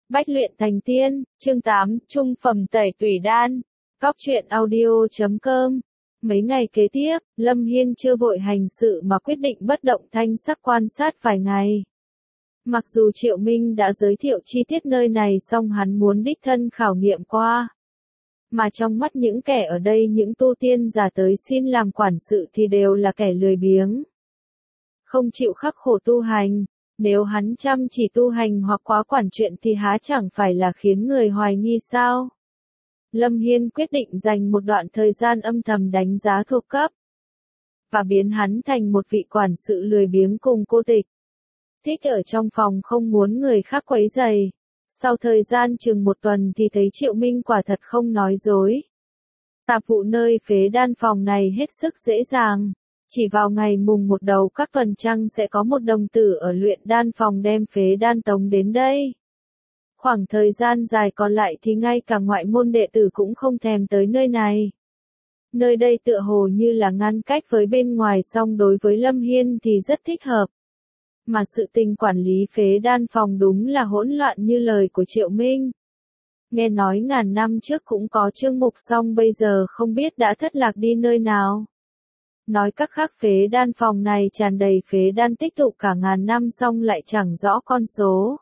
Bách luyện thành tiên, chương 8, trung phẩm tẩy tủy đan. Cóc truyện audio.com. Mấy ngày kế tiếp, Lâm Hiên chưa vội hành sự mà quyết định bất động thanh sắc quan sát vài ngày. Mặc dù Triệu Minh đã giới thiệu chi tiết nơi này song hắn muốn đích thân khảo nghiệm qua. Mà trong mắt những kẻ ở đây những tu tiên giả tới xin làm quản sự thì đều là kẻ lười biếng. Không chịu khắc khổ tu hành. Nếu hắn chăm chỉ tu hành hoặc quá quản chuyện thì há chẳng phải là khiến người hoài nghi sao? Lâm Hiên quyết định dành một đoạn thời gian âm thầm đánh giá thuộc cấp. Và biến hắn thành một vị quản sự lười biếng cùng cô tịch. Thích ở trong phòng không muốn người khác quấy rầy. Sau thời gian chừng một tuần thì thấy Triệu Minh quả thật không nói dối. Tạp vụ nơi phế đan phòng này hết sức dễ dàng. Chỉ vào ngày mùng một đầu các tuần trăng sẽ có một đồng tử ở luyện đan phòng đem phế đan tống đến đây. Khoảng thời gian dài còn lại thì ngay cả ngoại môn đệ tử cũng không thèm tới nơi này. Nơi đây tựa hồ như là ngăn cách với bên ngoài song đối với Lâm Hiên thì rất thích hợp. Mà sự tình quản lý phế đan phòng đúng là hỗn loạn như lời của Triệu Minh. Nghe nói ngàn năm trước cũng có chương mục song bây giờ không biết đã thất lạc đi nơi nào. Nói cách khác phế đan phòng này tràn đầy phế đan tích tụ cả ngàn năm song lại chẳng rõ con số.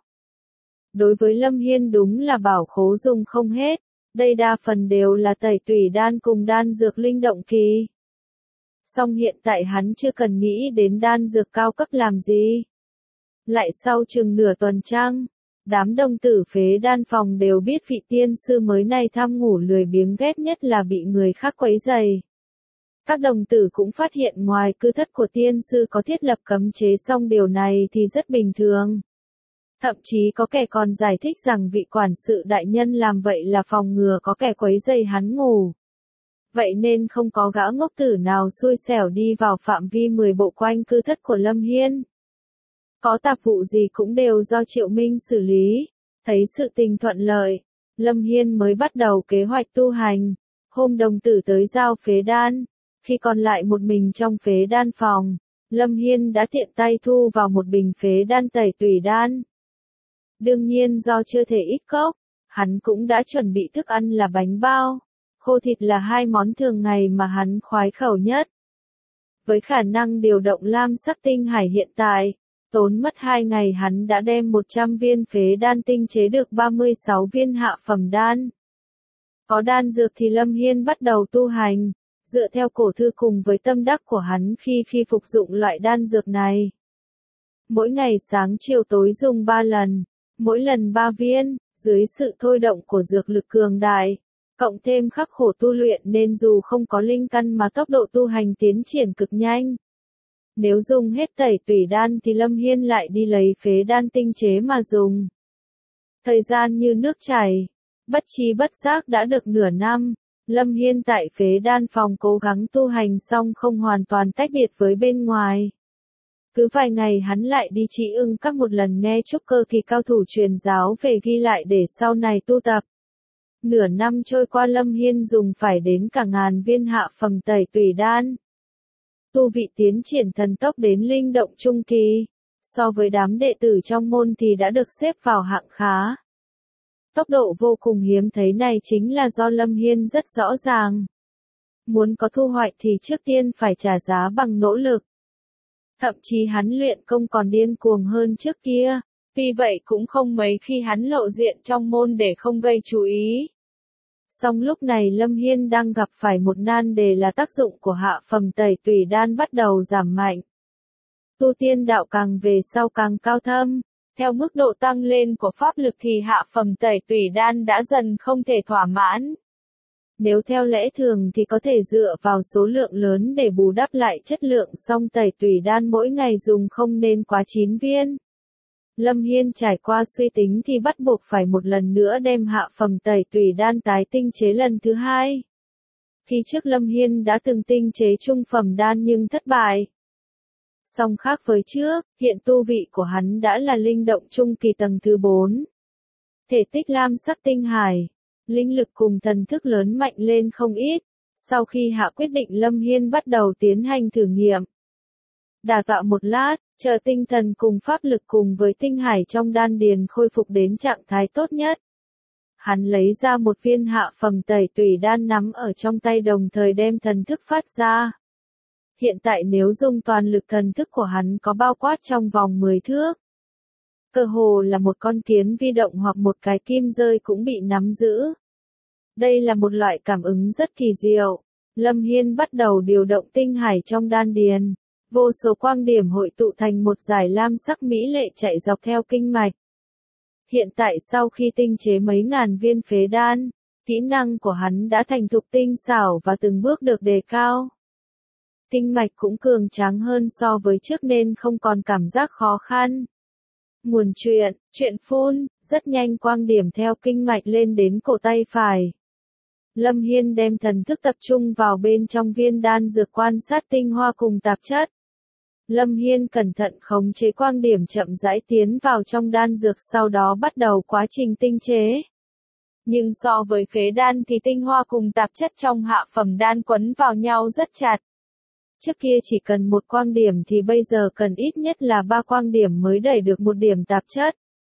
Đối với Lâm Hiên đúng là bảo khố dùng không hết, đây đa phần đều là tẩy tủy đan cùng đan dược linh động kỳ. Song hiện tại hắn chưa cần nghĩ đến đan dược cao cấp làm gì. Lại sau chừng nửa tuần trăng, đám đồng tử phế đan phòng đều biết vị tiên sư mới này tham ngủ lười biếng ghét nhất là bị người khác quấy rầy. Các đồng tử cũng phát hiện ngoài cư thất của tiên sư có thiết lập cấm chế song điều này thì rất bình thường. Thậm chí có kẻ còn giải thích rằng vị quản sự đại nhân làm vậy là phòng ngừa có kẻ quấy rầy hắn ngủ. Vậy nên không có gã ngốc tử nào xui xẻo đi vào phạm vi 10 bộ quanh cư thất của Lâm Hiên. Có tạp vụ gì cũng đều do Triệu Minh xử lý. Thấy sự tình thuận lợi, Lâm Hiên mới bắt đầu kế hoạch tu hành. Hôm đồng tử tới giao phế đan. Khi còn lại một mình trong phế đan phòng, Lâm Hiên đã tiện tay thu vào một bình phế đan tẩy tủy đan. Đương nhiên do chưa thể ít cốc, hắn cũng đã chuẩn bị thức ăn là bánh bao, khô thịt là hai món thường ngày mà hắn khoái khẩu nhất. Với khả năng điều động lam sắc tinh hải hiện tại, tốn mất 2 ngày hắn đã đem 100 viên phế đan tinh chế được 36 viên hạ phẩm đan. Có đan dược thì Lâm Hiên bắt đầu tu hành. Dựa theo cổ thư cùng với tâm đắc của hắn khi phục dụng loại đan dược này. Mỗi ngày sáng chiều tối dùng 3 lần, mỗi lần 3 viên, dưới sự thôi động của dược lực cường đại, cộng thêm khắc khổ tu luyện nên dù không có linh căn mà tốc độ tu hành tiến triển cực nhanh. Nếu dùng hết tẩy tủy đan thì Lâm Hiên lại đi lấy phế đan tinh chế mà dùng. Thời gian như nước chảy, bất chi bất giác đã được nửa năm. Lâm Hiên tại phế đan phòng cố gắng tu hành song không hoàn toàn tách biệt với bên ngoài. Cứ vài ngày hắn lại đi Trì Ưng Các một lần nghe trúc cơ kỳ cao thủ truyền giáo về ghi lại để sau này tu tập. Nửa năm trôi qua Lâm Hiên dùng phải đến cả ngàn viên hạ phẩm tẩy tủy đan. Tu vị tiến triển thần tốc đến linh động trung kỳ. So với đám đệ tử trong môn thì đã được xếp vào hạng khá. Tốc độ vô cùng hiếm thấy này chính là do Lâm Hiên rất rõ ràng. Muốn có thu hoạch thì trước tiên phải trả giá bằng nỗ lực. Thậm chí hắn luyện công còn điên cuồng hơn trước kia, vì vậy cũng không mấy khi hắn lộ diện trong môn để không gây chú ý. Song lúc này Lâm Hiên đang gặp phải một nan đề là tác dụng của hạ phẩm tẩy tủy đan bắt đầu giảm mạnh. Tu tiên đạo càng về sau càng cao thâm. Theo mức độ tăng lên của pháp lực thì hạ phẩm tẩy tủy đan đã dần không thể thỏa mãn. Nếu theo lẽ thường thì có thể dựa vào số lượng lớn để bù đắp lại chất lượng song tẩy tủy đan mỗi ngày dùng không nên quá 9 viên. Lâm Hiên trải qua suy tính thì bắt buộc phải một lần nữa đem hạ phẩm tẩy tủy đan tái tinh chế lần thứ 2. Khi trước Lâm Hiên đã từng tinh chế trung phẩm đan nhưng thất bại. Song khác với trước, hiện tu vị của hắn đã là linh động trung kỳ tầng thứ 4. Thể tích lam sắc tinh hải, linh lực cùng thần thức lớn mạnh lên không ít. Sau khi hạ quyết định Lâm Hiên bắt đầu tiến hành thử nghiệm. Đả tọa một lát, Chờ tinh thần cùng pháp lực cùng với tinh hải trong đan điền khôi phục đến trạng thái tốt nhất. Hắn lấy ra một viên hạ phẩm tẩy tùy đan nắm ở trong tay đồng thời đem thần thức phát ra. Hiện tại nếu dùng toàn lực thần thức của hắn có bao quát trong vòng 10 thước. Cơ hồ là một con kiến vi động hoặc một cái kim rơi cũng bị nắm giữ. Đây là một loại cảm ứng rất kỳ diệu. Lâm Hiên bắt đầu điều động tinh hải trong đan điền. Vô số quang điểm hội tụ thành một dải lam sắc mỹ lệ chạy dọc theo kinh mạch. Hiện tại sau khi tinh chế mấy ngàn viên phế đan, kỹ năng của hắn đã thành thục tinh xảo và từng bước được đề cao. Kinh mạch cũng cường tráng hơn so với trước nên không còn cảm giác khó khăn. Nguồn chuyện phun, rất nhanh quang điểm theo kinh mạch lên đến cổ tay phải. Lâm Hiên đem thần thức tập trung vào bên trong viên đan dược quan sát tinh hoa cùng tạp chất. Lâm Hiên cẩn thận khống chế quang điểm chậm rãi tiến vào trong đan dược sau đó bắt đầu quá trình tinh chế. Nhưng so với phế đan thì tinh hoa cùng tạp chất trong hạ phẩm đan quấn vào nhau rất chặt. Trước kia chỉ cần một quang điểm thì bây giờ cần ít nhất là 3 quang điểm mới đẩy được một điểm tạp chất.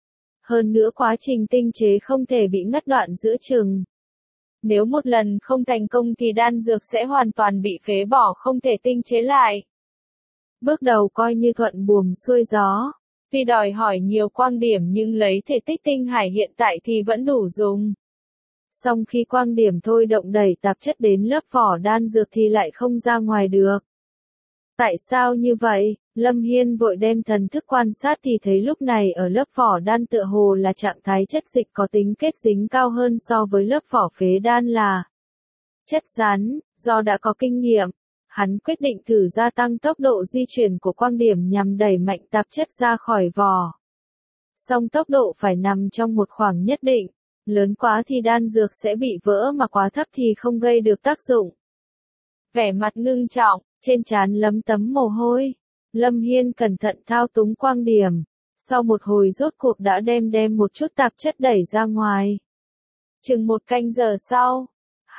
Hơn nữa quá trình tinh chế không thể bị ngắt đoạn giữa chừng. Nếu một lần không thành công thì đan dược sẽ hoàn toàn bị phế bỏ không thể tinh chế lại. Bước đầu coi như thuận buồm xuôi gió. Tuy đòi hỏi nhiều quang điểm nhưng lấy thể tích tinh hải hiện tại thì vẫn đủ dùng. Song khi quang điểm thôi động đẩy tạp chất đến lớp vỏ đan dược thì lại không ra ngoài được. Tại sao như vậy? Lâm Hiên vội đem thần thức quan sát thì thấy lúc này ở lớp vỏ đan tựa hồ là trạng thái chất dịch có tính kết dính cao hơn so với lớp vỏ phế đan là chất rắn. Do đã có kinh nghiệm, hắn quyết định thử gia tăng tốc độ di chuyển của quang điểm nhằm đẩy mạnh tạp chất ra khỏi vỏ. Song tốc độ phải nằm trong một khoảng nhất định, lớn quá thì đan dược sẽ bị vỡ mà quá thấp thì không gây được tác dụng. Vẻ mặt ngưng trọng, trên trán lấm tấm mồ hôi. Lâm Hiên cẩn thận thao túng quang điểm. Sau một hồi rốt cuộc đã đem một chút tạp chất đẩy ra ngoài. Chừng 1 canh giờ sau.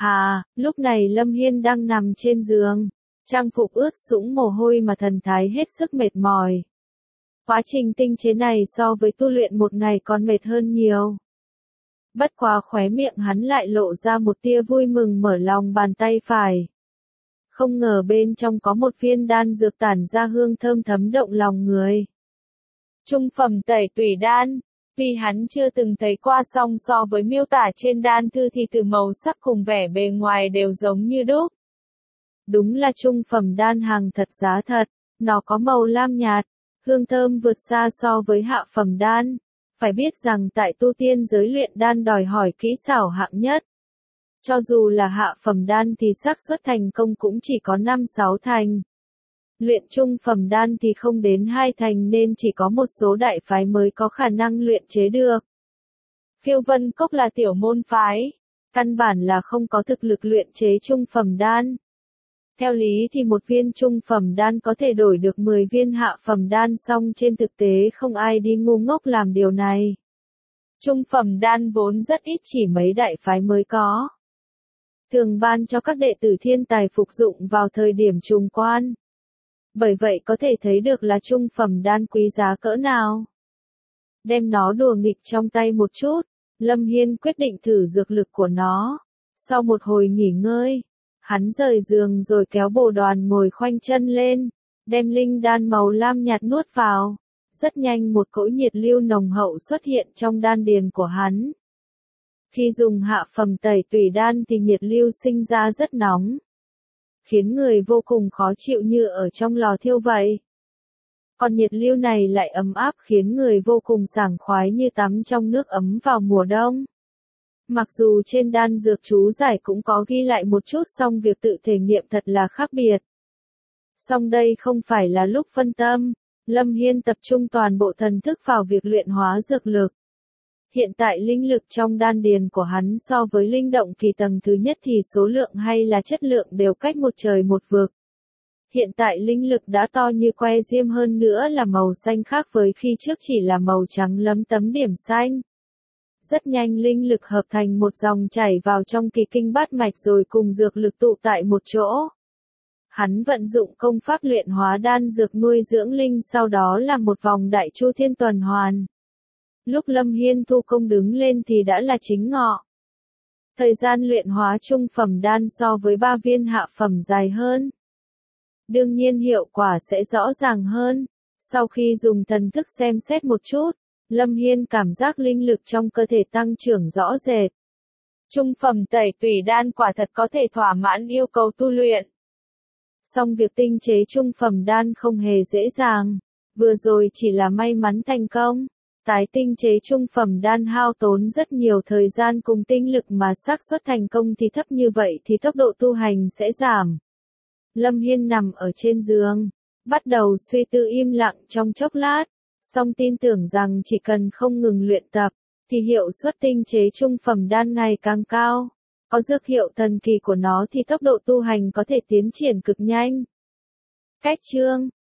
Lúc này Lâm Hiên đang nằm trên giường. Trang phục ướt sũng mồ hôi mà thần thái hết sức mệt mỏi. Quá trình tinh chế này so với tu luyện một ngày còn mệt hơn nhiều. Bất quá khóe miệng hắn lại lộ ra một tia vui mừng mở lòng bàn tay phải. Không ngờ bên trong có một viên đan dược tản ra hương thơm thấm động lòng người. Trung phẩm tẩy tủy đan, vì hắn chưa từng thấy qua song so với miêu tả trên đan thư thì từ màu sắc cùng vẻ bề ngoài đều giống như đúc. Đúng là trung phẩm đan hàng thật giá thật, nó có màu lam nhạt, hương thơm vượt xa so với hạ phẩm đan. Phải biết rằng tại tu tiên giới luyện đan đòi hỏi kỹ xảo hạng nhất. Cho dù là hạ phẩm đan thì xác suất thành công cũng chỉ có 5-6 thành. Luyện trung phẩm đan thì không đến 2 thành nên chỉ có một số đại phái mới có khả năng luyện chế được. Phiêu Vân Cốc là tiểu môn phái, căn bản là không có thực lực luyện chế trung phẩm đan. Theo lý thì một viên trung phẩm đan có thể đổi được 10 viên hạ phẩm đan, song trên thực tế không ai đi ngu ngốc làm điều này. Trung phẩm đan vốn rất ít, chỉ mấy đại phái mới có. Thường ban cho các đệ tử thiên tài phục dụng vào thời điểm trùng quan. Bởi vậy có thể thấy được là trung phẩm đan quý giá cỡ nào. Đem nó đùa nghịch trong tay một chút, Lâm Hiên quyết định thử dược lực của nó. Sau một hồi nghỉ ngơi, hắn rời giường rồi kéo bồ đoàn ngồi khoanh chân lên, đem linh đan màu lam nhạt nuốt vào. Rất nhanh một cỗ nhiệt lưu nồng hậu xuất hiện trong đan điền của hắn. Khi dùng hạ phẩm tẩy tủy đan thì nhiệt lưu sinh ra rất nóng, khiến người vô cùng khó chịu như ở trong lò thiêu vậy. Còn nhiệt lưu này lại ấm áp khiến người vô cùng sảng khoái như tắm trong nước ấm vào mùa đông. Mặc dù trên đan dược chú giải cũng có ghi lại một chút, song việc tự thể nghiệm thật là khác biệt. Song đây không phải là lúc phân tâm, Lâm Hiên tập trung toàn bộ thần thức vào việc luyện hóa dược lực. Hiện tại linh lực trong đan điền của hắn so với linh động kỳ tầng thứ nhất thì số lượng hay là chất lượng đều cách một trời một vực. Hiện tại linh lực đã to như que diêm, hơn nữa là màu xanh khác với khi trước chỉ là màu trắng lấm tấm điểm xanh. Rất nhanh linh lực hợp thành một dòng chảy vào trong kỳ kinh bát mạch rồi cùng dược lực tụ tại một chỗ. Hắn vận dụng công pháp luyện hóa đan dược nuôi dưỡng linh, sau đó làm một vòng đại chu thiên tuần hoàn. Lúc Lâm Hiên thu công đứng lên thì đã là chính ngọ. Thời gian luyện hóa trung phẩm đan so với 3 viên hạ phẩm dài hơn. Đương nhiên hiệu quả sẽ rõ ràng hơn. Sau khi dùng thần thức xem xét một chút, Lâm Hiên cảm giác linh lực trong cơ thể tăng trưởng rõ rệt. Trung phẩm tẩy tùy đan quả thật có thể thỏa mãn yêu cầu tu luyện. Song việc tinh chế trung phẩm đan không hề dễ dàng. Vừa rồi chỉ là may mắn thành công. Tái tinh chế trung phẩm đan hao tốn rất nhiều thời gian cùng tinh lực mà xác suất thành công thì thấp như vậy thì tốc độ tu hành sẽ giảm. Lâm Hiên nằm ở trên giường, bắt đầu suy tư im lặng trong chốc lát, song tin tưởng rằng chỉ cần không ngừng luyện tập, thì hiệu suất tinh chế trung phẩm đan ngày càng cao. Có dược hiệu thần kỳ của nó thì tốc độ tu hành có thể tiến triển cực nhanh. Cách chương